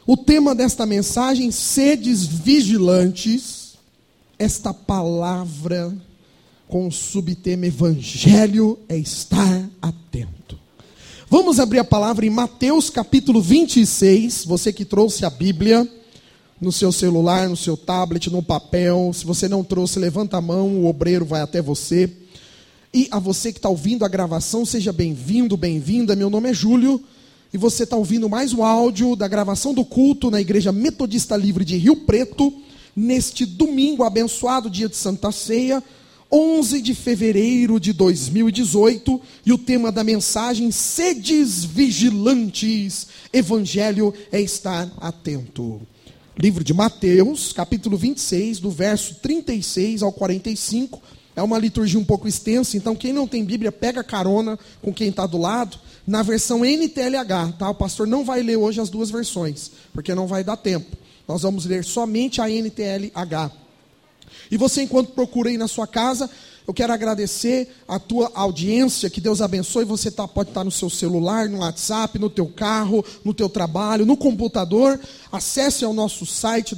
O tema desta mensagem, sedes vigilantes, esta palavra com o subtema Evangelho é estar atento. Vamos abrir a palavra em Mateus capítulo 26, você que trouxe a Bíblia no seu celular, no seu tablet, no papel. Se você não trouxe, levanta a mão, o obreiro vai até você. E a você que está ouvindo a gravação, seja bem-vindo, bem-vinda. Meu nome é Júlio e você está ouvindo mais um áudio da gravação do culto na Igreja Metodista Livre de Rio Preto, neste domingo abençoado, dia de Santa Ceia, 11 de fevereiro de 2018, e o tema da mensagem, sedes vigilantes, Evangelho é estar atento. Livro de Mateus, capítulo 26, do verso 36 ao 45, é uma liturgia um pouco extensa, então quem não tem Bíblia, pega carona com quem está do lado, na versão NTLH, tá? O pastor não vai ler hoje as duas versões, porque não vai dar tempo. Nós vamos ler somente a NTLH. E você, enquanto procura aí na sua casa, eu quero agradecer a tua audiência, que Deus abençoe. Você pode estar no seu celular, no WhatsApp, no teu carro, no teu trabalho, no computador. Acesse ao nosso site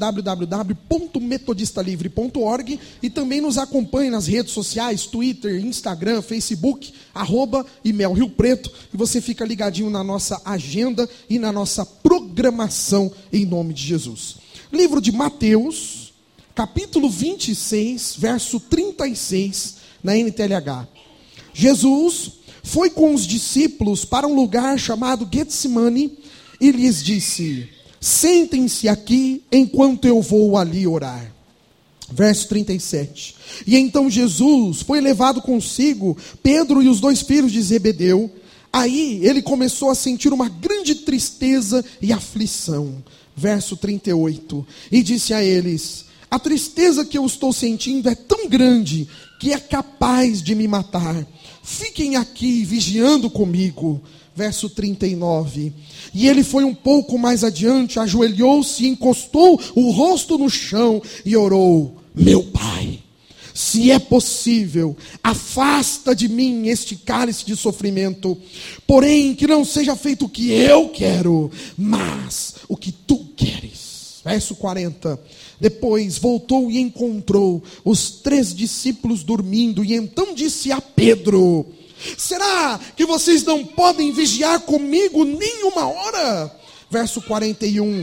www.metodistalivre.org e também nos acompanhe nas redes sociais, Twitter, Instagram, Facebook, @Imel Rio Preto, e você fica ligadinho na nossa agenda e na nossa programação em nome de Jesus. Livro de Mateus, capítulo 26, verso 36, na NTLH. Jesus foi com os discípulos para um lugar chamado Getsemane e lhes disse: sentem-se aqui enquanto eu vou ali orar. Verso 37. E então Jesus foi levado consigo, Pedro e os dois filhos de Zebedeu. Aí ele começou a sentir uma grande tristeza e aflição. Verso 38. E disse a eles: a tristeza que eu estou sentindo é tão grande que é capaz de me matar. Fiquem aqui vigiando comigo. Verso 39. E ele foi um pouco mais adiante, ajoelhou-se e encostou o rosto no chão e orou: meu Pai, se é possível, afasta de mim este cálice de sofrimento. Porém, que não seja feito o que eu quero, mas o que tu queres. Verso 40. Depois voltou e encontrou os 3 discípulos dormindo, e então disse a Pedro: será que vocês não podem vigiar comigo nem uma hora? Verso 41.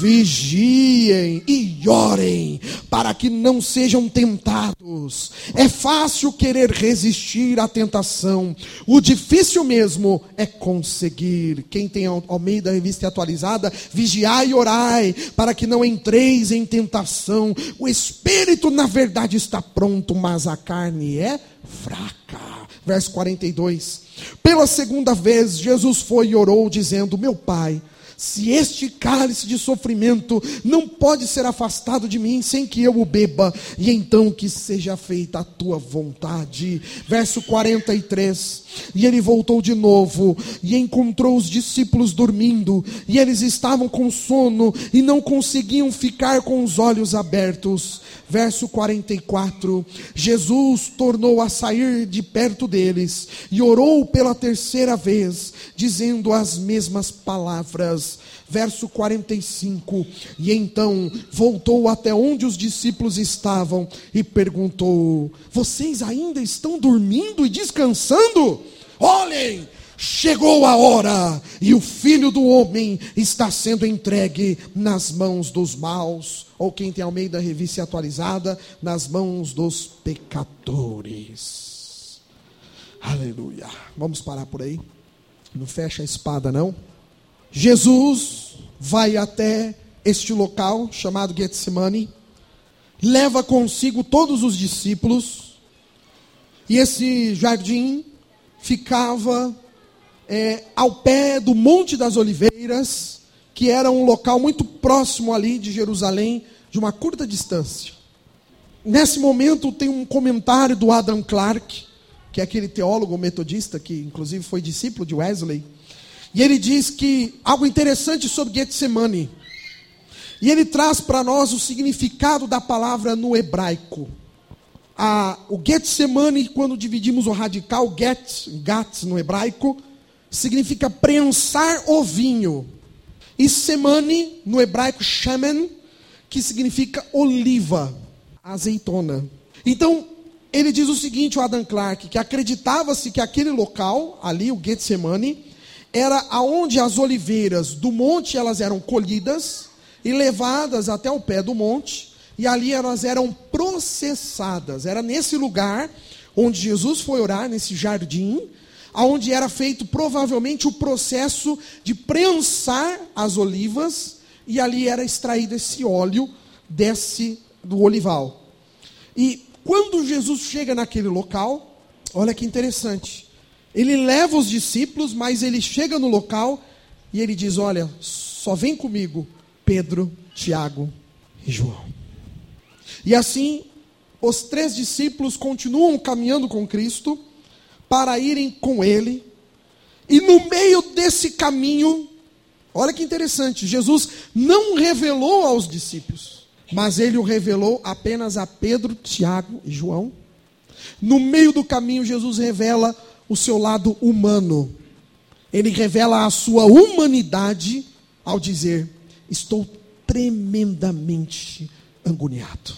Vigiem e orem, para que não sejam tentados. É fácil querer resistir à tentação, o difícil mesmo é conseguir. Quem tem Almeida Revista Atualizada: vigiai e orai, para que não entreis em tentação. O espírito na verdade está pronto, mas a carne é fraca. Verso 42. Pela segunda vez Jesus foi e orou, dizendo: meu Pai, se este cálice de sofrimento não pode ser afastado de mim sem que eu o beba, e então que seja feita a tua vontade. Verso 43. E ele voltou de novo e encontrou os discípulos dormindo, e eles estavam com sono e não conseguiam ficar com os olhos abertos. Verso 44. Jesus tornou a sair de perto deles e orou pela terceira vez, dizendo as mesmas palavras. Verso 45. E então voltou até onde os discípulos estavam e perguntou: vocês ainda estão dormindo e descansando? Olhem, chegou a hora, e o Filho do Homem está sendo entregue nas mãos dos maus. Ou quem tem Almeida Revista Atualizada, nas mãos dos pecadores. Aleluia. Vamos parar por aí. Não fecha a espada, não. Jesus vai até este local chamado Getsemane, leva consigo todos os discípulos, e esse jardim ficava ao pé do Monte das Oliveiras, que era um local muito próximo ali de Jerusalém, de uma curta distância. Nesse momento tem um comentário do Adam Clarke, que é aquele teólogo metodista que inclusive foi discípulo de Wesley, e ele diz que algo interessante sobre Getsemane, e ele traz para nós o significado da palavra no hebraico. O Getsemane, quando dividimos o radical gat no hebraico, significa prensar o vinho. e semane, no hebraico shemen, que significa oliva, azeitona. Então, ele diz o seguinte, o Adam Clarke, que acreditava-se que aquele local, ali, o Getsemane, era aonde as oliveiras do monte elas eram colhidas e levadas até o pé do monte, e ali elas eram processadas. Era nesse lugar onde Jesus foi orar, nesse jardim, aonde era feito provavelmente o processo de prensar as olivas, e ali era extraído esse óleo do olival. E quando Jesus chega naquele local, olha que interessante, ele leva os discípulos, mas ele chega no local e ele diz, olha, só vem comigo Pedro, Tiago e João. E assim, os 3 discípulos continuam caminhando com Cristo para irem com ele. E no meio desse caminho, olha que interessante, Jesus não revelou aos discípulos, mas ele o revelou apenas a Pedro, Tiago e João. No meio do caminho, Jesus revela o seu lado humano. Ele revela a sua humanidade ao dizer, estou tremendamente agoniado.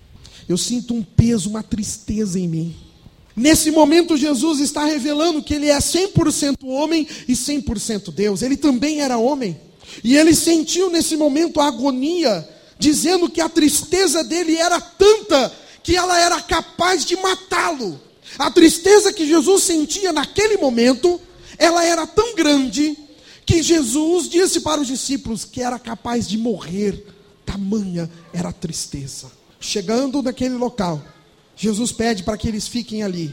Eu sinto um peso, uma tristeza em mim. Nesse momento, Jesus está revelando que ele é 100% homem e 100% Deus. Ele também era homem. E ele sentiu nesse momento a agonia, dizendo que a tristeza dele era tanta que ela era capaz de matá-lo. A tristeza que Jesus sentia naquele momento, ela era tão grande que Jesus disse para os discípulos que era capaz de morrer. Tamanha era a tristeza. Chegando naquele local, Jesus pede para que eles fiquem ali.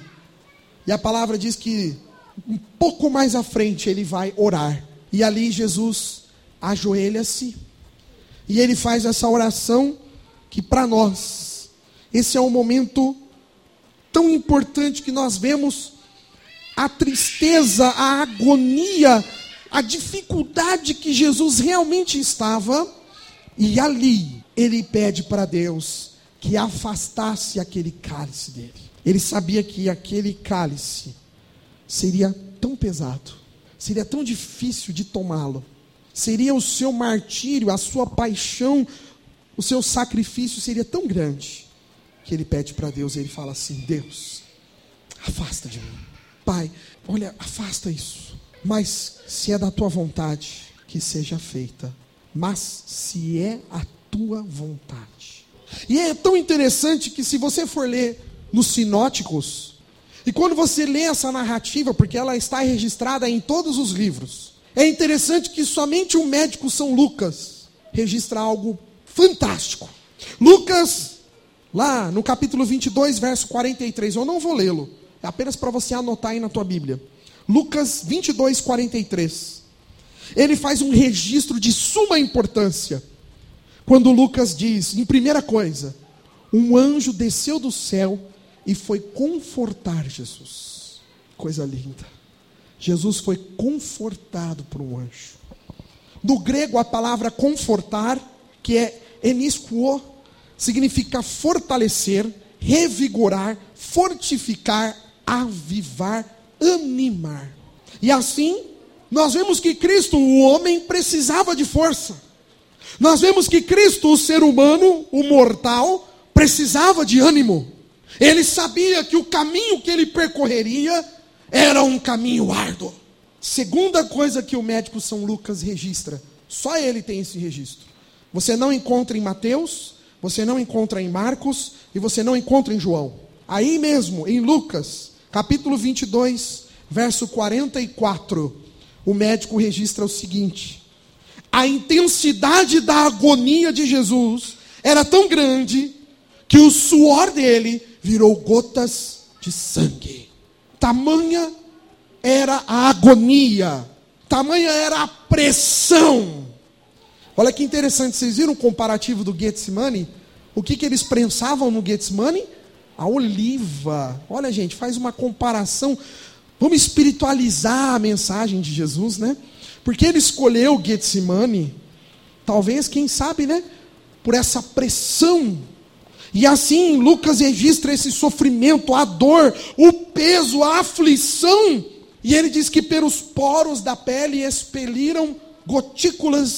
E a palavra diz que um pouco mais à frente ele vai orar. E ali Jesus ajoelha-se e ele faz essa oração que para nós, esse é um momento tão importante que nós vemos a tristeza, a agonia, a dificuldade que Jesus realmente estava. E ali ele pede para Deus que afastasse aquele cálice dele. Ele sabia que aquele cálice seria tão pesado, seria tão difícil de tomá-lo, seria o seu martírio, a sua paixão, o seu sacrifício seria tão grande, que ele pede para Deus, ele fala assim, Deus, afasta de mim. Pai, olha, afasta isso. Mas se é da tua vontade, que seja feita. Mas se é a tua vontade. E é tão interessante que se você for ler nos sinóticos, e quando você lê essa narrativa, porque ela está registrada em todos os livros, é interessante que somente o médico São Lucas registra algo fantástico. Lucas, lá no capítulo 22, verso 43, eu não vou lê-lo, é apenas para você anotar aí na tua Bíblia. Lucas 22, 43. Ele faz um registro de suma importância. Quando Lucas diz, em primeira coisa, um anjo desceu do céu e foi confortar Jesus. Coisa linda. Jesus foi confortado por um anjo. No grego, a palavra confortar, que é eniskuo, significa fortalecer, revigorar, fortificar, avivar, animar. E assim, nós vemos que Cristo, o homem, precisava de força. Nós vemos que Cristo, o ser humano, o mortal, precisava de ânimo. Ele sabia que o caminho que ele percorreria era um caminho árduo. Segunda coisa que o médico São Lucas registra, só ele tem esse registro. Você não encontra em Mateus, você não encontra em Marcos e você não encontra em João. Aí mesmo, em Lucas, capítulo 22, verso 44, o médico registra o seguinte: a intensidade da agonia de Jesus era tão grande que o suor dele virou gotas de sangue. Tamanha era a agonia, tamanha era a pressão. Olha que interessante, vocês viram o comparativo do Getsemane? O que eles prensavam no Getsemane? A oliva. Olha, gente, faz uma comparação. Vamos espiritualizar a mensagem de Jesus, né? Porque ele escolheu o Getsemane, talvez, quem sabe, né? Por essa pressão. E assim, Lucas registra esse sofrimento, a dor, o peso, a aflição. E ele diz que pelos poros da pele expeliram gotículas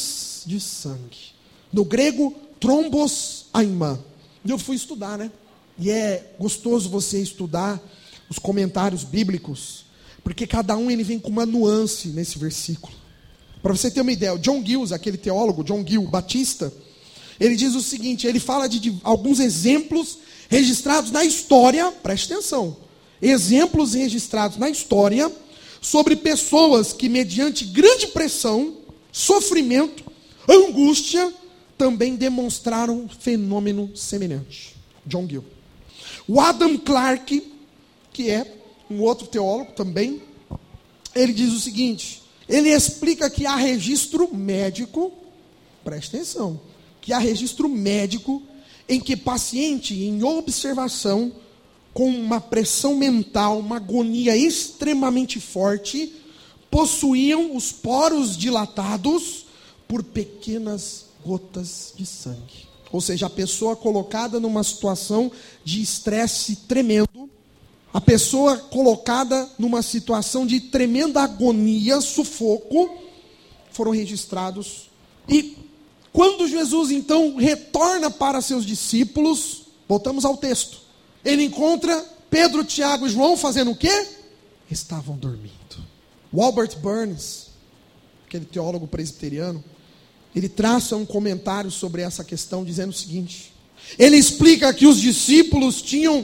de sangue. No grego, trombos aimã. Eu fui estudar, né? E é gostoso você estudar os comentários bíblicos, porque cada um ele vem com uma nuance nesse versículo. Para você ter uma ideia, o John Gill, aquele teólogo, John Gill Batista, ele diz o seguinte, ele fala de alguns exemplos registrados na história, preste atenção, exemplos registrados na história sobre pessoas que mediante grande pressão, sofrimento, angústia, também demonstraram um fenômeno semelhante. John Gill. O Adam Clarke, que é um outro teólogo também, ele diz o seguinte, ele explica que há registro médico, preste atenção, que há registro médico em que paciente em observação com uma pressão mental, uma agonia extremamente forte, possuíam os poros dilatados por pequenas gotas de sangue. Ou seja, a pessoa colocada numa situação de estresse tremendo, a pessoa colocada numa situação de tremenda agonia, sufoco, foram registrados. E quando Jesus então retorna para seus discípulos, voltamos ao texto, ele encontra Pedro, Tiago e João fazendo o quê? Estavam dormindo. O Albert Burns, aquele teólogo presbiteriano, ele traça um comentário sobre essa questão, dizendo o seguinte, ele explica que os discípulos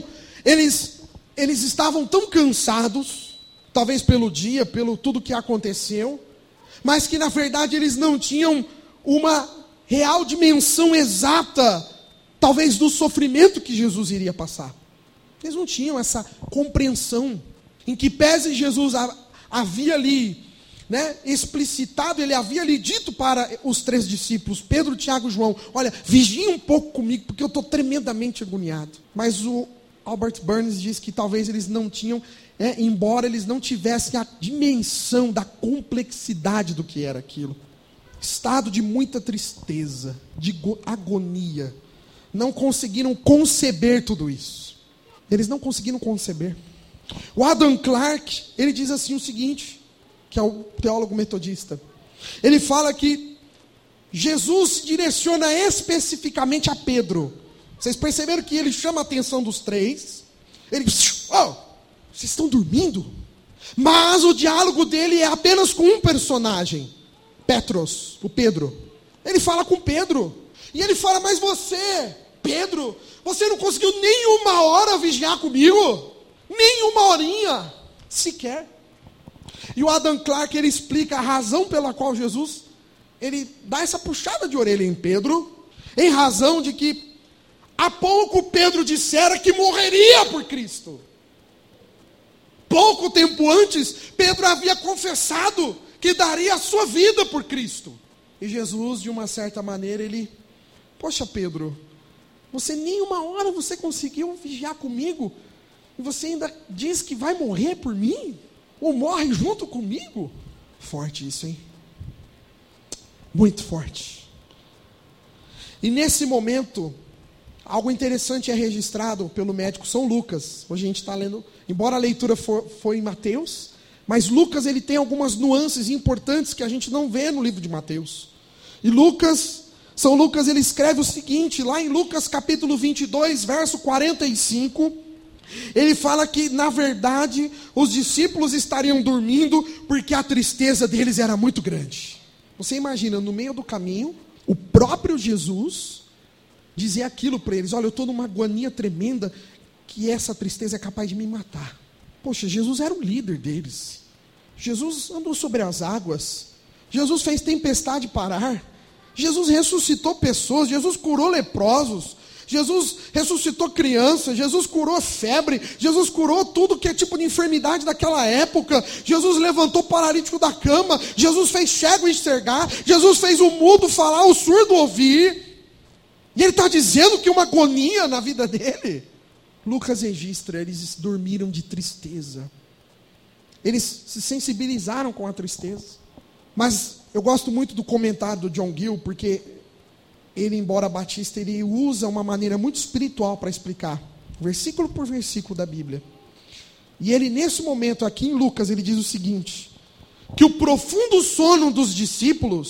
eles estavam tão cansados, talvez pelo dia, pelo tudo que aconteceu, mas que na verdade eles não tinham uma real dimensão exata, talvez do sofrimento que Jesus iria passar. Eles não tinham essa compreensão, em que pese Jesus havia ali, explicitado, ele havia ali dito para os 3 discípulos, Pedro, Tiago e João, olha, vigiem um pouco comigo, porque eu estou tremendamente agoniado. Mas o Albert Burns diz que talvez eles não tinham, embora eles não tivessem a dimensão da complexidade do que era aquilo. Estado de muita tristeza, de agonia. Não conseguiram conceber tudo isso. Eles não conseguiram conceber. O Adam Clarke, ele diz assim o seguinte, que é o teólogo metodista. Ele fala que Jesus se direciona especificamente a Pedro. Vocês perceberam que ele chama a atenção dos 3? Ele diz, vocês estão dormindo? Mas o diálogo dele é apenas com um personagem. Petros, o Pedro. Ele fala com Pedro. E ele fala, mas você, Pedro, você não conseguiu nem 1 hora vigiar comigo? Nem 1 horinha, sequer. E o Adam Clarke, ele explica a razão pela qual Jesus, ele dá essa puxada de orelha em Pedro, em razão de que há pouco Pedro dissera que morreria por Cristo. Pouco tempo antes, Pedro havia confessado que daria a sua vida por Cristo. E Jesus, de uma certa maneira, ele, poxa Pedro, você nem 1 hora você conseguiu vigiar comigo, e você ainda diz que vai morrer por mim? Ou morre junto comigo? Forte isso, hein? Muito forte. E nesse momento, algo interessante é registrado pelo médico São Lucas. Hoje a gente está lendo, embora a leitura foi em Mateus, mas Lucas ele tem algumas nuances importantes que a gente não vê no livro de Mateus. E São Lucas ele escreve o seguinte, lá em Lucas capítulo 22, verso 45, ele fala que na verdade os discípulos estariam dormindo porque a tristeza deles era muito grande. Você imagina, no meio do caminho, o próprio Jesus dizer aquilo para eles, olha, eu estou numa agonia tremenda, que essa tristeza é capaz de me matar. Poxa, Jesus era o líder deles. Jesus andou sobre as águas. Jesus fez tempestade parar. Jesus ressuscitou pessoas. Jesus curou leprosos. Jesus ressuscitou crianças. Jesus curou febre. Jesus curou tudo que é tipo de enfermidade daquela época. Jesus levantou o paralítico da cama. Jesus fez cego enxergar. Jesus fez o mudo falar, o surdo ouvir. E ele está dizendo que uma agonia na vida dele. Lucas registra, eles dormiram de tristeza. Eles se sensibilizaram com a tristeza. Mas eu gosto muito do comentário do John Gill, porque ele, embora batista, ele usa uma maneira muito espiritual para explicar, versículo por versículo da Bíblia. E ele, nesse momento aqui em Lucas, ele diz o seguinte, que o profundo sono dos discípulos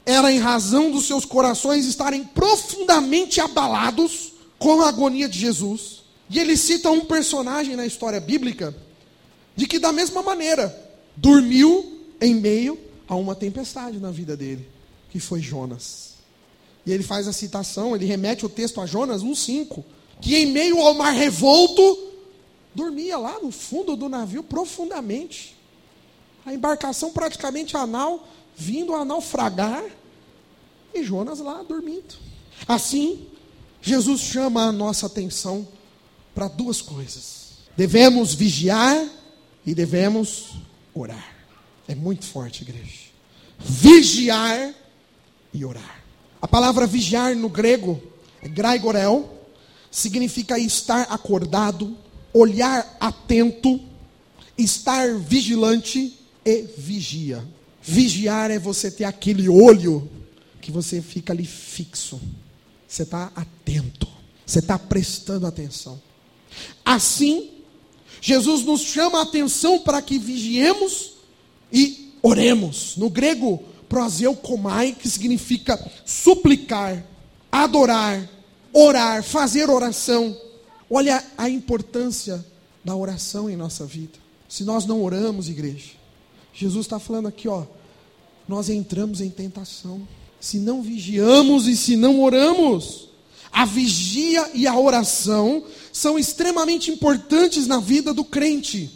era em razão dos seus corações estarem profundamente abalados com a agonia de Jesus. E ele cita um personagem na história bíblica, de que da mesma maneira, dormiu em meio a uma tempestade na vida dele, que foi Jonas. E ele faz a citação, ele remete o texto a Jonas 1:5, que em meio ao mar revolto, dormia lá no fundo do navio profundamente. A embarcação praticamente vindo a naufragar, e Jonas lá dormindo. Assim, Jesus chama a nossa atenção para duas coisas. Devemos vigiar e devemos orar. É muito forte, igreja. Vigiar e orar. A palavra vigiar no grego é graigorel, significa estar acordado, olhar atento, estar vigilante e vigia. Vigiar é você ter aquele olho que você fica ali fixo. Você está atento. Você está prestando atenção. Assim, Jesus nos chama a atenção para que vigiemos e oremos. No grego, proseukomai, que significa suplicar, adorar, orar, fazer oração. Olha a importância da oração em nossa vida. Se nós não oramos, igreja, Jesus está falando aqui, nós entramos em tentação. Se não vigiamos e se não oramos, a vigia e a oração são extremamente importantes na vida do crente.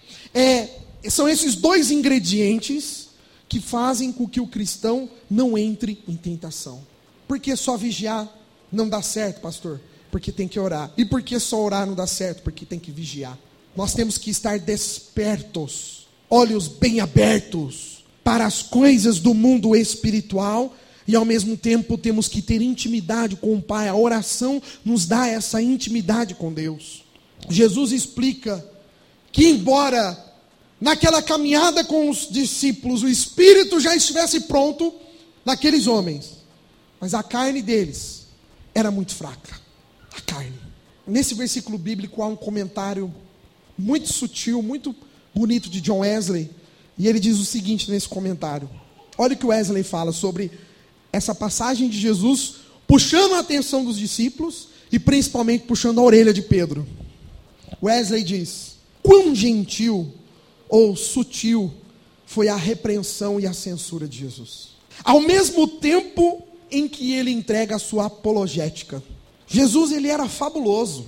São esses dois ingredientes que fazem com que o cristão não entre em tentação. Por que só vigiar não dá certo, pastor? Porque tem que orar. E por que só orar não dá certo? Porque tem que vigiar. Nós temos que estar despertos, olhos bem abertos para as coisas do mundo espiritual. E ao mesmo tempo temos que ter intimidade com o Pai. A oração nos dá essa intimidade com Deus. Jesus explica que embora naquela caminhada com os discípulos o Espírito já estivesse pronto naqueles homens, mas a carne deles era muito fraca. A carne. Nesse versículo bíblico há um comentário muito sutil, muito bonito de John Wesley. E ele diz o seguinte nesse comentário. Olha o que Wesley fala sobre essa passagem de Jesus puxando a atenção dos discípulos e principalmente puxando a orelha de Pedro. Wesley diz: quão gentil ou sutil foi a repreensão e a censura de Jesus. Ao mesmo tempo em que ele entrega a sua apologética. Jesus, ele era fabuloso.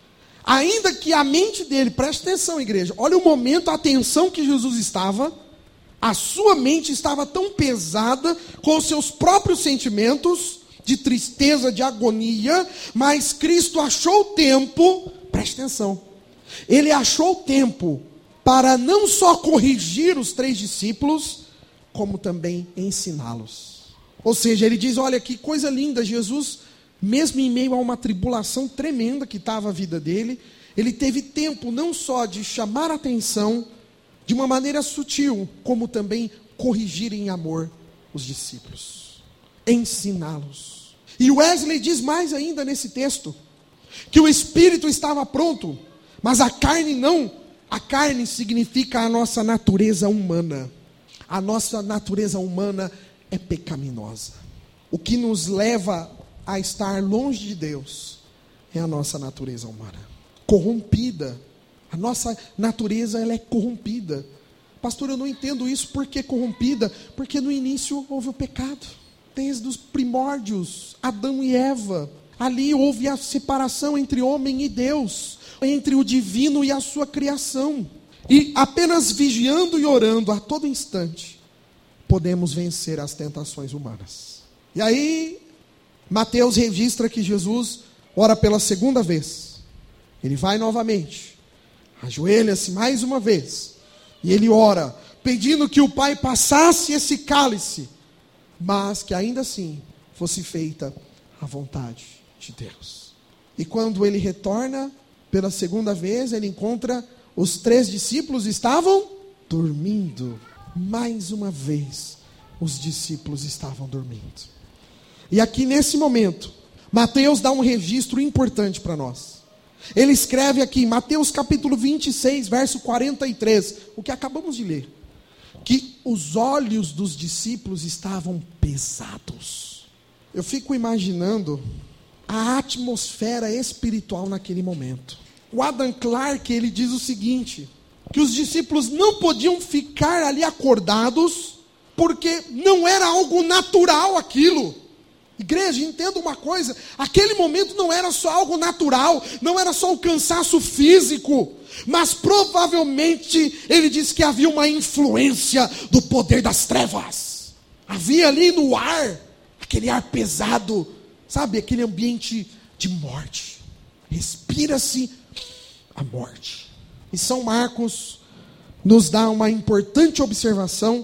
Ainda que a mente dele, preste atenção, igreja, olha o momento, a atenção que Jesus estava. A sua mente estava tão pesada com os seus próprios sentimentos de tristeza, de agonia, mas Cristo achou tempo, preste atenção, ele achou tempo para não só corrigir os 3 discípulos, como também ensiná-los. Ou seja, ele diz, olha que coisa linda, Jesus, mesmo em meio a uma tribulação tremenda que estava a vida dele, ele teve tempo não só de chamar a atenção, de uma maneira sutil, como também corrigir em amor os discípulos, ensiná-los. E Wesley diz mais ainda nesse texto, que o espírito estava pronto, mas a carne não. A carne significa a nossa natureza humana. A nossa natureza humana é pecaminosa. O que nos leva a estar longe de Deus é a nossa natureza humana, corrompida. A nossa natureza, ela é corrompida. Pastor, eu não entendo isso. Por que corrompida? Porque no início houve o pecado. Desde os primórdios, Adão e Eva. Ali houve a separação entre homem e Deus, entre o divino e a sua criação. E apenas vigiando e orando a todo instante, podemos vencer as tentações humanas. E aí, Mateus registra que Jesus ora pela segunda vez. Ele vai novamente, ajoelha-se mais uma vez, e ele ora, pedindo que o Pai passasse esse cálice, mas que ainda assim fosse feita a vontade de Deus. E quando ele retorna pela segunda vez, ele encontra os 3 discípulos estavam dormindo. Mais uma vez, os discípulos estavam dormindo. E aqui nesse momento, Mateus dá um registro importante para nós. Ele escreve aqui, Mateus capítulo 26, verso 43, o que acabamos de ler. que os olhos dos discípulos estavam pesados. Eu fico imaginando a atmosfera espiritual naquele momento. O Adam Clarke, ele diz o seguinte, que os discípulos não podiam ficar ali acordados, porque não era algo natural aquilo. Igreja, entenda uma coisa, aquele momento não era só algo natural, não era só o cansaço físico, mas provavelmente ele diz que havia uma influência do poder das trevas. Havia ali no ar, aquele ar pesado, sabe, aquele ambiente de morte. Respira-se a morte. E São Marcos nos dá uma importante observação,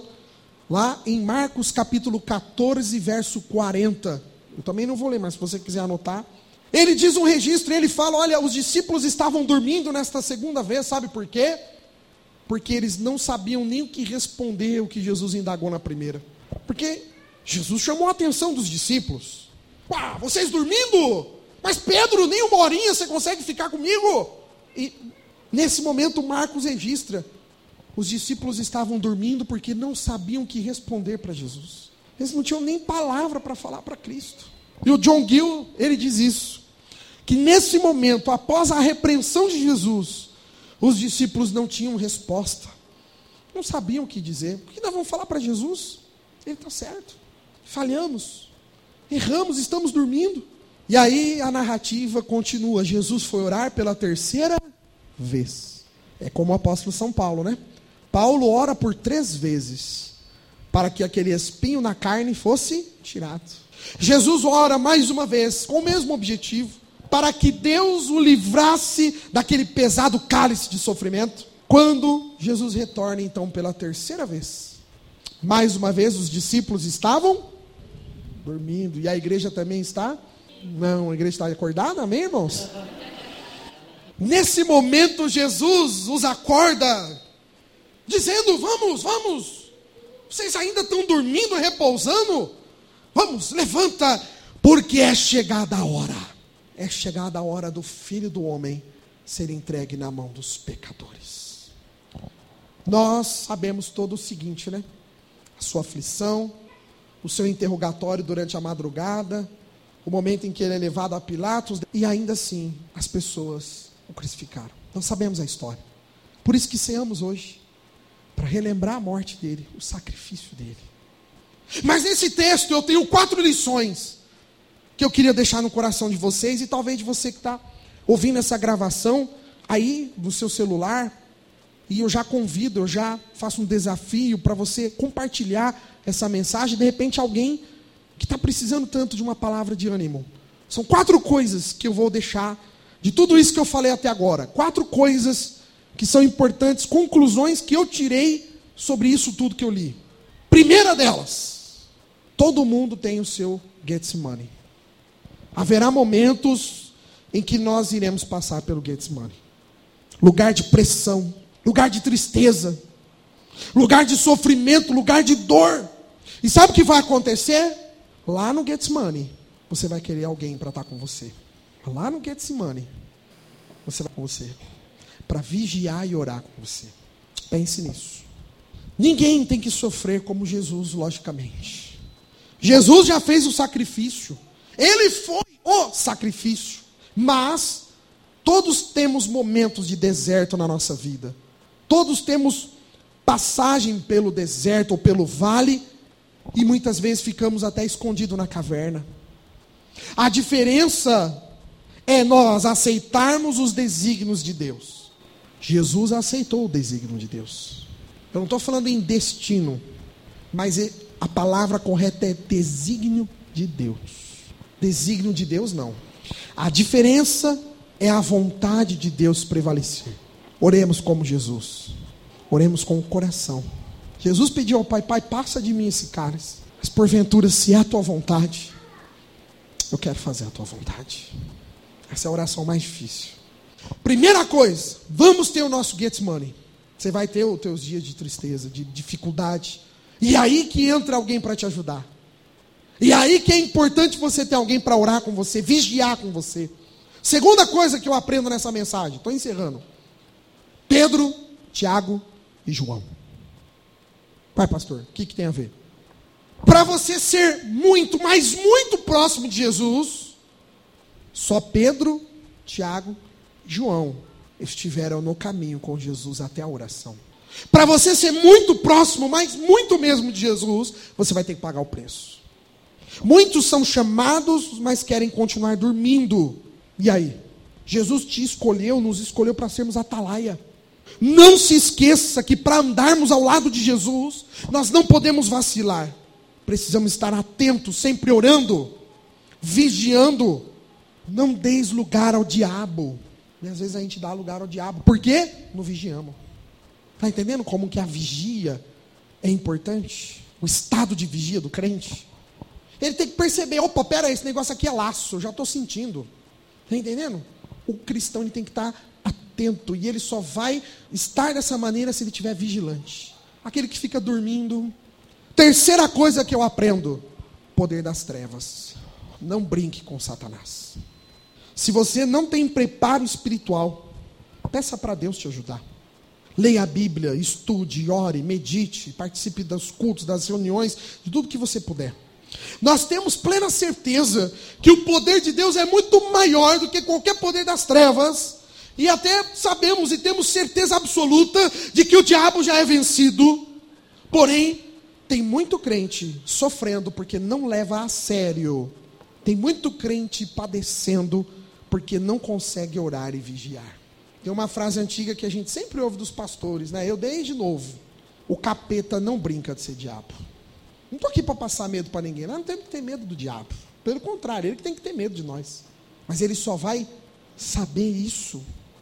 lá em Marcos capítulo 14, verso 40. Eu também não vou ler, mas se você quiser anotar. Ele diz um registro, ele fala, olha, os discípulos estavam dormindo nesta segunda vez, sabe por quê? Porque eles não sabiam nem o que responder, o que Jesus indagou na primeira. Porque Jesus chamou a atenção dos discípulos. Uau, vocês dormindo? Mas Pedro, nem uma horinha você consegue ficar comigo? E nesse momento Marcos registra, os discípulos estavam dormindo porque não sabiam o que responder para Jesus. Eles não tinham nem palavra para falar para Cristo. E o John Gill, ele diz isso, que nesse momento, após a repreensão de Jesus, os discípulos não tinham resposta. Não sabiam o que dizer. O que nós vamos falar para Jesus? Ele está certo. Falhamos. Erramos, estamos dormindo. E aí a narrativa continua. Jesus foi orar pela terceira vez. É como o apóstolo São Paulo, né? Paulo ora por 3 vezes, para que aquele espinho na carne fosse tirado. Jesus ora mais uma vez, com o mesmo objetivo, para que Deus o livrasse daquele pesado cálice de sofrimento. Quando Jesus retorna então pela terceira vez, mais uma vez os discípulos estavam dormindo, e a igreja também está? Não, a igreja está acordada, amém, irmãos? Nesse momento Jesus os acorda, dizendo, vamos, vocês ainda estão dormindo, repousando? Vamos, levanta, porque é chegada a hora do Filho do Homem ser entregue na mão dos pecadores. Nós sabemos todo o seguinte, né? A sua aflição, o seu interrogatório durante a madrugada, o momento em que ele é levado a Pilatos, e ainda assim, as pessoas o crucificaram. Nós sabemos a história. Por isso que ceamos hoje, para relembrar a morte dele, o sacrifício dele. Mas nesse texto eu tenho 4 lições que eu queria deixar no coração de vocês, e talvez de você que está ouvindo essa gravação aí no seu celular, e eu já convido, eu já faço um desafio para você compartilhar essa mensagem, de repente alguém que está precisando tanto de uma palavra de ânimo. São 4 coisas que eu vou deixar de tudo isso que eu falei até agora. 4 coisas que são importantes, conclusões que eu tirei sobre isso tudo que eu li. Primeira delas, todo mundo tem o seu Getsemane. Haverá momentos em que nós iremos passar pelo Getsemane. Lugar de pressão, lugar de tristeza, lugar de sofrimento, lugar de dor. E sabe o que vai acontecer? Lá no Getsemane, você vai querer alguém para estar com você. Lá no Getsemane, você vai com você, para vigiar e orar com você. Pense nisso. Ninguém tem que sofrer como Jesus, logicamente. Jesus já fez o sacrifício. Ele foi o sacrifício. Mas todos temos momentos de deserto na nossa vida. Todos temos passagem pelo deserto ou pelo vale, e muitas vezes ficamos até escondidos na caverna. A diferença é nós aceitarmos os desígnios de Deus. Jesus aceitou o desígnio de Deus. Eu não estou falando em destino, mas a palavra correta é desígnio de Deus. Desígnio de Deus não. A diferença é a vontade de Deus prevalecer. Oremos como Jesus. Oremos com o coração. Jesus pediu ao Pai, Pai, passa de mim esse cálice. Mas porventura, se é a tua vontade, eu quero fazer a tua vontade. Essa é a oração mais difícil. Primeira coisa, vamos ter o nosso Getsemane. Você vai ter os teus dias de tristeza, de dificuldade. E aí que entra alguém para te ajudar. E aí que é importante você ter alguém para orar com você, vigiar com você. Segunda coisa que eu aprendo nessa mensagem, estou encerrando. Pedro, Tiago e João. Vai, pastor, o que tem a ver? Para você ser muito, mas muito próximo de Jesus, só Pedro, Tiago e João estiveram no caminho com Jesus até a oração. Para você ser muito próximo, mas muito mesmo de Jesus, você vai ter que pagar o preço. Muitos são chamados, mas querem continuar dormindo. E aí? Jesus te escolheu, nos escolheu para sermos atalaia. Não se esqueça que para andarmos ao lado de Jesus, nós não podemos vacilar. Precisamos estar atentos, sempre orando, vigiando. Não deis lugar ao diabo. E às vezes a gente dá lugar ao diabo. Por quê? Não vigiamos. Está entendendo como que a vigia é importante? O estado de vigia do crente. Ele tem que perceber, opa, pera aí, esse negócio aqui é laço, eu já estou sentindo. Está entendendo? O cristão ele tem que estar atento. E ele só vai estar dessa maneira se ele estiver vigilante. Aquele que fica dormindo. Terceira coisa que eu aprendo: poder das trevas. Não brinque com Satanás. Se você não tem preparo espiritual, peça para Deus te ajudar. Leia a Bíblia, estude, ore, medite, participe dos cultos, das reuniões, de tudo que você puder. Nós temos plena certeza que o poder de Deus é muito maior do que qualquer poder das trevas. E até sabemos e temos certeza absoluta de que o diabo já é vencido. Porém, tem muito crente sofrendo porque não leva a sério. Tem muito crente padecendo porque não consegue orar e vigiar. Tem uma frase antiga que a gente sempre ouve dos pastores, né? Eu desde novo. O capeta não brinca de ser diabo. Não estou aqui para passar medo para ninguém. Nós não temos que ter medo do diabo. Pelo contrário, ele que tem que ter medo de nós. Mas ele só vai saber isso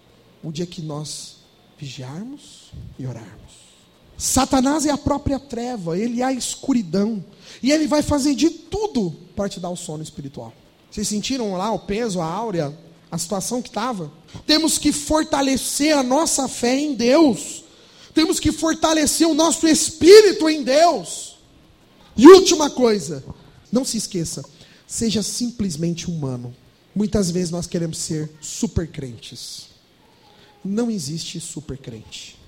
o dia que nós vigiarmos e orarmos. Satanás é a própria treva, ele é a escuridão. E ele vai fazer de tudo para te dar o sono espiritual. Vocês sentiram lá o peso, a áurea, a situação que estava? Temos que fortalecer a nossa fé em Deus. Temos que fortalecer o nosso espírito em Deus. E última coisa, não se esqueça, seja simplesmente humano. Muitas vezes nós queremos ser super crentes. Não existe super crente.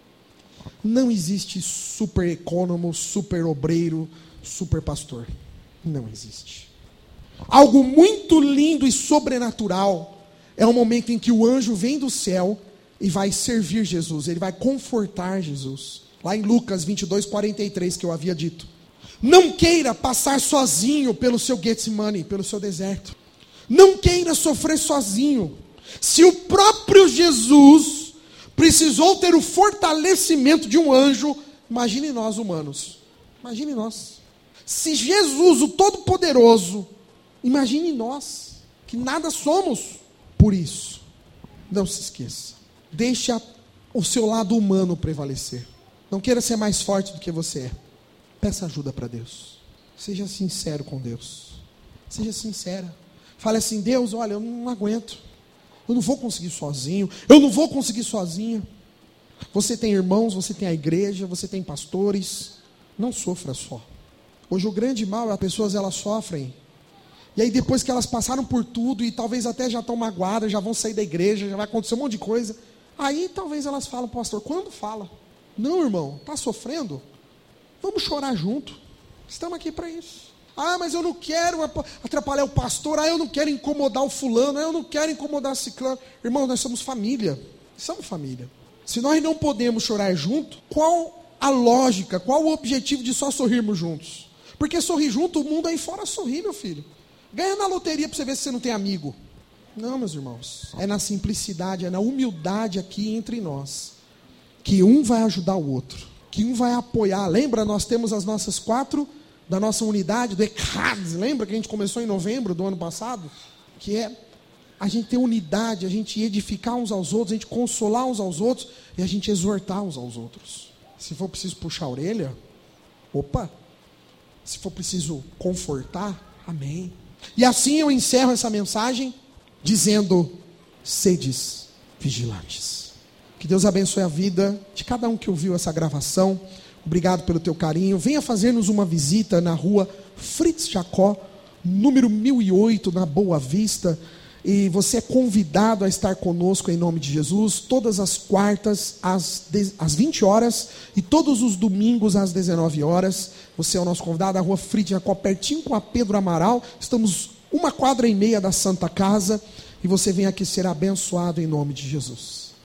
Não existe super econômico, super obreiro, super pastor. Não existe. Algo muito lindo e sobrenatural é o momento em que o anjo vem do céu e vai servir Jesus. Ele vai confortar Jesus. Lá em Lucas 22:43 que eu havia dito. Não queira passar sozinho pelo seu Getsemane, pelo seu deserto. Não queira sofrer sozinho. Se o próprio Jesus precisou ter o fortalecimento de um anjo, imagine nós humanos. Imagine nós. Se Jesus, o Todo-Poderoso, imagine nós, que nada somos. Por isso, não se esqueça. Deixe o seu lado humano prevalecer. Não queira ser mais forte do que você é. Peça ajuda para Deus. Seja sincero com Deus. Seja sincera. Fale assim: Deus, olha, eu não aguento. Eu não vou conseguir sozinho. Eu não vou conseguir sozinha. Você tem irmãos, você tem a igreja, você tem pastores. Não sofra só. Hoje o grande mal é as pessoas, elas sofrem. E aí depois que elas passaram por tudo e talvez até já estão magoadas, já vão sair da igreja, já vai acontecer um monte de coisa. Aí talvez elas falam: pastor, quando fala? Não, irmão, está sofrendo? Vamos chorar junto. Estamos aqui para isso. Ah, mas eu não quero atrapalhar o pastor. Ah, eu não quero incomodar o fulano. Ah, eu não quero incomodar o ciclano. Irmão, nós somos família. Somos família. Se nós não podemos chorar junto, qual a lógica, qual o objetivo de só sorrirmos juntos? Porque sorrir junto, o mundo aí fora sorri, meu filho. Ganha na loteria para você ver se você não tem amigo. Não, meus irmãos. É na simplicidade, é na humildade aqui entre nós, que um vai ajudar o outro, que um vai apoiar. Lembra, nós temos as nossas 4 da nossa unidade, do ECADS. Lembra que a gente começou em novembro do ano passado? Que é a gente ter unidade, a gente edificar uns aos outros, a gente consolar uns aos outros e a gente exortar uns aos outros. Se for preciso puxar a orelha, opa. Se for preciso confortar, amém. E assim eu encerro essa mensagem dizendo: sedes vigilantes. Que Deus abençoe a vida de cada um que ouviu essa gravação. Obrigado pelo teu carinho. Venha fazer-nos uma visita na rua Fritz Jacó, número 1008, na Boa Vista. E você é convidado a estar conosco em nome de Jesus, todas as quartas às 20 horas e todos os domingos às 19 horas. Você é o nosso convidado, a Rua Fride Jacó, pertinho com a Pedro Amaral. Estamos 1,5 quadra da Santa Casa e você vem aqui ser abençoado em nome de Jesus.